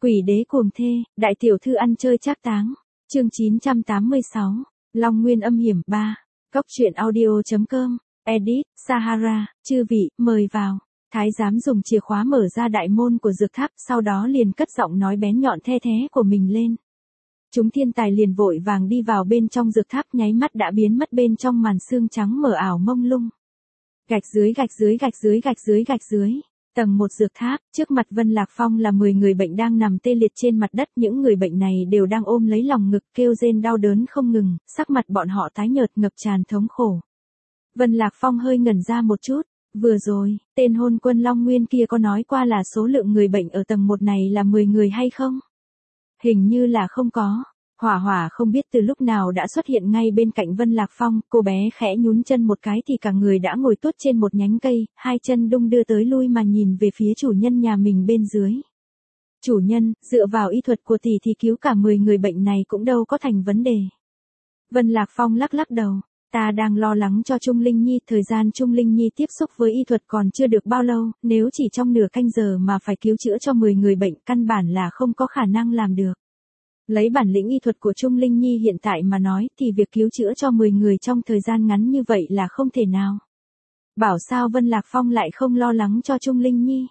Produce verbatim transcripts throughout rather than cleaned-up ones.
Quỷ đế cuồng thê, đại tiểu thư ăn chơi trác táng. Chương chín trăm tám mươi sáu. Long Nguyên âm hiểm ba. Góc truyện audio.com. Edit, Sahara, chư vị, mời vào. Thái giám dùng chìa khóa mở ra đại môn của dược tháp, sau đó liền cất giọng nói bén nhọn the thé của mình lên. Chúng thiên tài liền vội vàng đi vào bên trong dược tháp, nháy mắt đã biến mất bên trong màn sương trắng mờ ảo mông lung. Gạch dưới gạch dưới gạch dưới gạch dưới gạch dưới. Tầng một dược tháp, trước mặt Vân Lạc Phong là mười người bệnh đang nằm tê liệt trên mặt đất, những người bệnh này đều đang ôm lấy lòng ngực kêu rên đau đớn không ngừng, sắc mặt bọn họ tái nhợt ngập tràn thống khổ. Vân Lạc Phong hơi ngẩn ra một chút, vừa rồi, tên hôn quân Long Nguyên kia có nói qua là số lượng người bệnh ở tầng một này là mười người hay không? Hình như là không có. Hỏa Hỏa không biết từ lúc nào đã xuất hiện ngay bên cạnh Vân Lạc Phong, cô bé khẽ nhún chân một cái thì cả người đã ngồi tuốt trên một nhánh cây, hai chân đung đưa tới lui mà nhìn về phía chủ nhân nhà mình bên dưới. Chủ nhân, dựa vào y thuật của tỷ thì cứu cả mười người bệnh này cũng đâu có thành vấn đề. Vân Lạc Phong lắc lắc đầu, ta đang lo lắng cho Trung Linh Nhi, thời gian Trung Linh Nhi tiếp xúc với y thuật còn chưa được bao lâu, nếu chỉ trong nửa canh giờ mà phải cứu chữa cho mười người bệnh căn bản là không có khả năng làm được. Lấy bản lĩnh y thuật của Trung Linh Nhi hiện tại mà nói thì việc cứu chữa cho mười người trong thời gian ngắn như vậy là không thể nào. Bảo sao Vân Lạc Phong lại không lo lắng cho Trung Linh Nhi.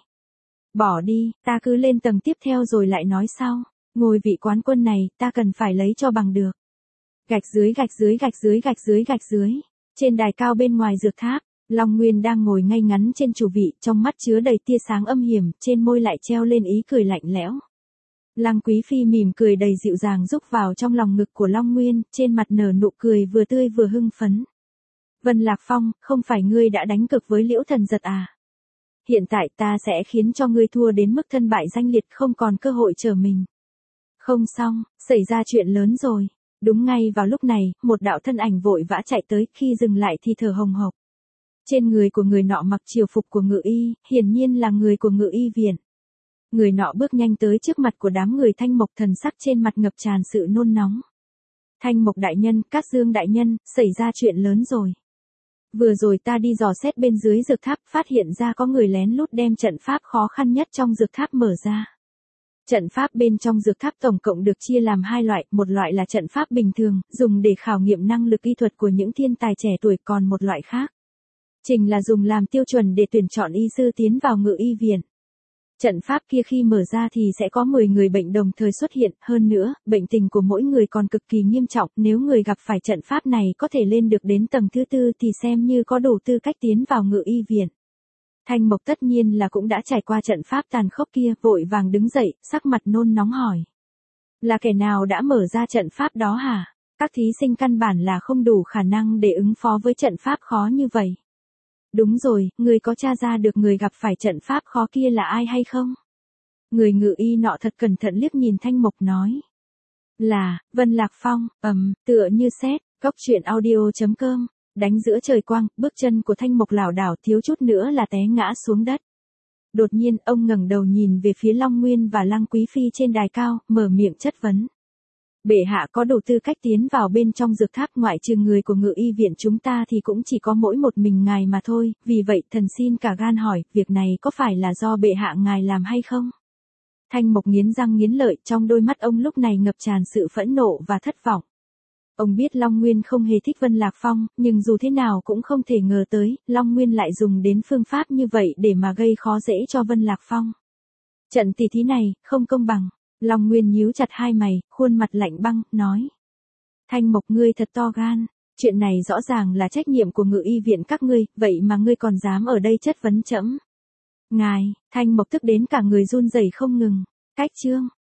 Bỏ đi, ta cứ lên tầng tiếp theo rồi lại nói sau. Ngôi vị quán quân này ta cần phải lấy cho bằng được. Gạch dưới gạch dưới gạch dưới gạch dưới gạch dưới. Trên đài cao bên ngoài dược tháp, Long Nguyên đang ngồi ngay ngắn trên chủ vị, trong mắt chứa đầy tia sáng âm hiểm, trên môi lại treo lên ý cười lạnh lẽo. Lăng Quý Phi mỉm cười đầy dịu dàng rúc vào trong lòng ngực của Long Nguyên, trên mặt nở nụ cười vừa tươi vừa hưng phấn. Vân Lạc Phong, không phải ngươi đã đánh cực với Liễu Thần Giật à? Hiện tại ta sẽ khiến cho ngươi thua đến mức thân bại danh liệt, không còn cơ hội trở mình. Không xong, xảy ra chuyện lớn rồi. Đúng ngay vào lúc này, một đạo thân ảnh vội vã chạy tới, khi dừng lại thì thở hồng hộc. Trên người của người nọ mặc triều phục của Ngự Y, hiển nhiên là người của Ngự Y viện. Người nọ bước nhanh tới trước mặt của đám người Thanh Mộc, thần sắc trên mặt ngập tràn sự nôn nóng. Thanh Mộc đại nhân, Cát Dương đại nhân, xảy ra chuyện lớn rồi. Vừa rồi ta đi dò xét bên dưới dược tháp, phát hiện ra có người lén lút đem trận pháp khó khăn nhất trong dược tháp mở ra. Trận pháp bên trong dược tháp tổng cộng được chia làm hai loại, một loại là trận pháp bình thường, dùng để khảo nghiệm năng lực y thuật của những thiên tài trẻ tuổi, còn một loại khác chính là dùng làm tiêu chuẩn để tuyển chọn y sư tiến vào Ngự Y viện. Trận pháp kia khi mở ra thì sẽ có mười người bệnh đồng thời xuất hiện, hơn nữa, bệnh tình của mỗi người còn cực kỳ nghiêm trọng, nếu người gặp phải trận pháp này có thể lên được đến tầng thứ tư thì xem như có đủ tư cách tiến vào Ngự Y viện. Thanh Mộc tất nhiên là cũng đã trải qua trận pháp tàn khốc kia, vội vàng đứng dậy, sắc mặt nôn nóng hỏi. Là kẻ nào đã mở ra trận pháp đó hả? Các thí sinh căn bản là không đủ khả năng để ứng phó với trận pháp khó như vậy. Đúng rồi, người có tra ra được người gặp phải trận pháp khó kia là ai hay không? Người Ngự Y nọ thật cẩn thận liếc nhìn Thanh Mộc nói. Là, Vân Lạc Phong, ầm, tựa như sét, góc truyện audio.com, đánh giữa trời quang, bước chân của Thanh Mộc lảo đảo thiếu chút nữa là té ngã xuống đất. Đột nhiên, ông ngẩng đầu nhìn về phía Long Nguyên và Lăng Quý Phi trên đài cao, mở miệng chất vấn. Bệ hạ có đủ tư cách tiến vào bên trong dược tháp, ngoại trừ người của Ngự Y viện chúng ta thì cũng chỉ có mỗi một mình ngài mà thôi, vì vậy thần xin cả gan hỏi, việc này có phải là do bệ hạ ngài làm hay không? Thanh Mộc nghiến răng nghiến lợi, trong đôi mắt ông lúc này ngập tràn sự phẫn nộ và thất vọng. Ông biết Long Nguyên không hề thích Vân Lạc Phong, nhưng dù thế nào cũng không thể ngờ tới, Long Nguyên lại dùng đến phương pháp như vậy để mà gây khó dễ cho Vân Lạc Phong. Trận tỷ thí này, không công bằng. Long Nguyên nhíu chặt hai mày, khuôn mặt lạnh băng, nói. Thanh Mộc, ngươi thật to gan, chuyện này rõ ràng là trách nhiệm của Ngự Y viện các ngươi, vậy mà ngươi còn dám ở đây chất vấn trẫm. Ngài, Thanh Mộc tức đến cả người run rẩy không ngừng. Cách chương,